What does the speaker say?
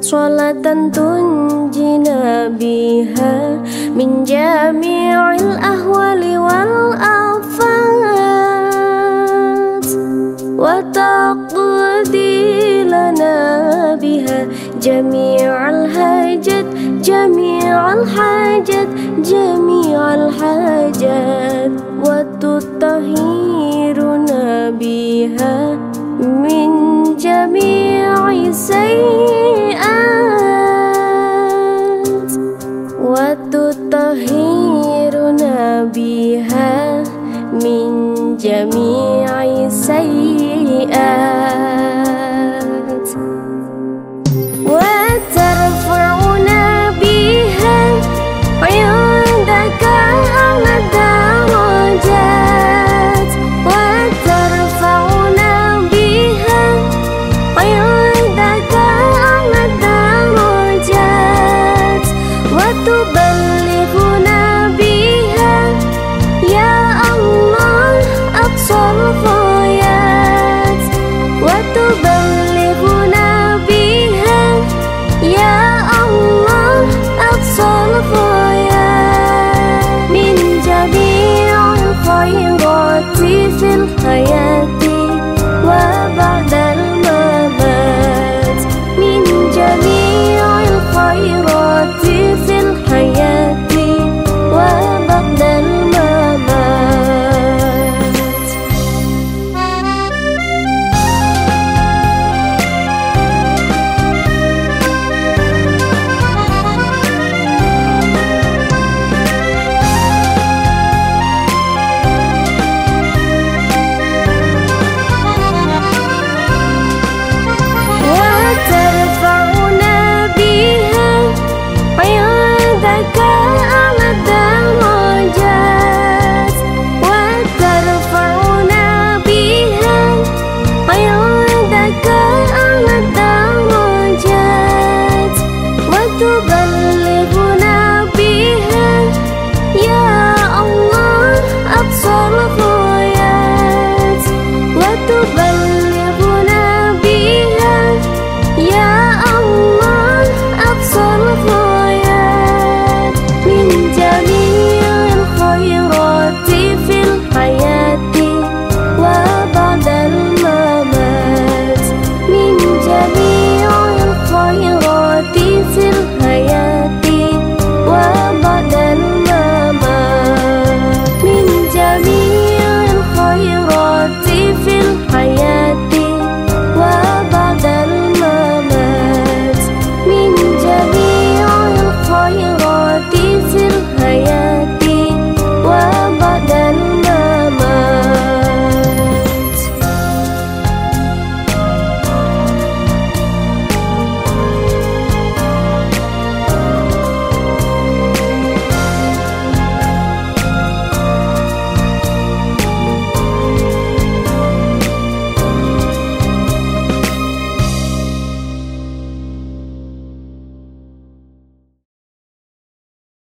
Salatan tunjina biha min jami'il ahwali wal afat, wa taqdi lana biha jami'al hajat, jami'al hajat, jami'al hajat, wa tutahhiruna biha min jami'i sayyi'at, wa tutahhiruna biha min jami'i sayyi'at, wa tarfa'una biha 'indaka a'la darajat, wa tarfa'una biha 'indaka a'la darajat, wa tuballighuna biha ya Allah aqsal ghayat, wa tuballighuna biha ya Allah aqsal ghayat min jami'il khairati fil hayat.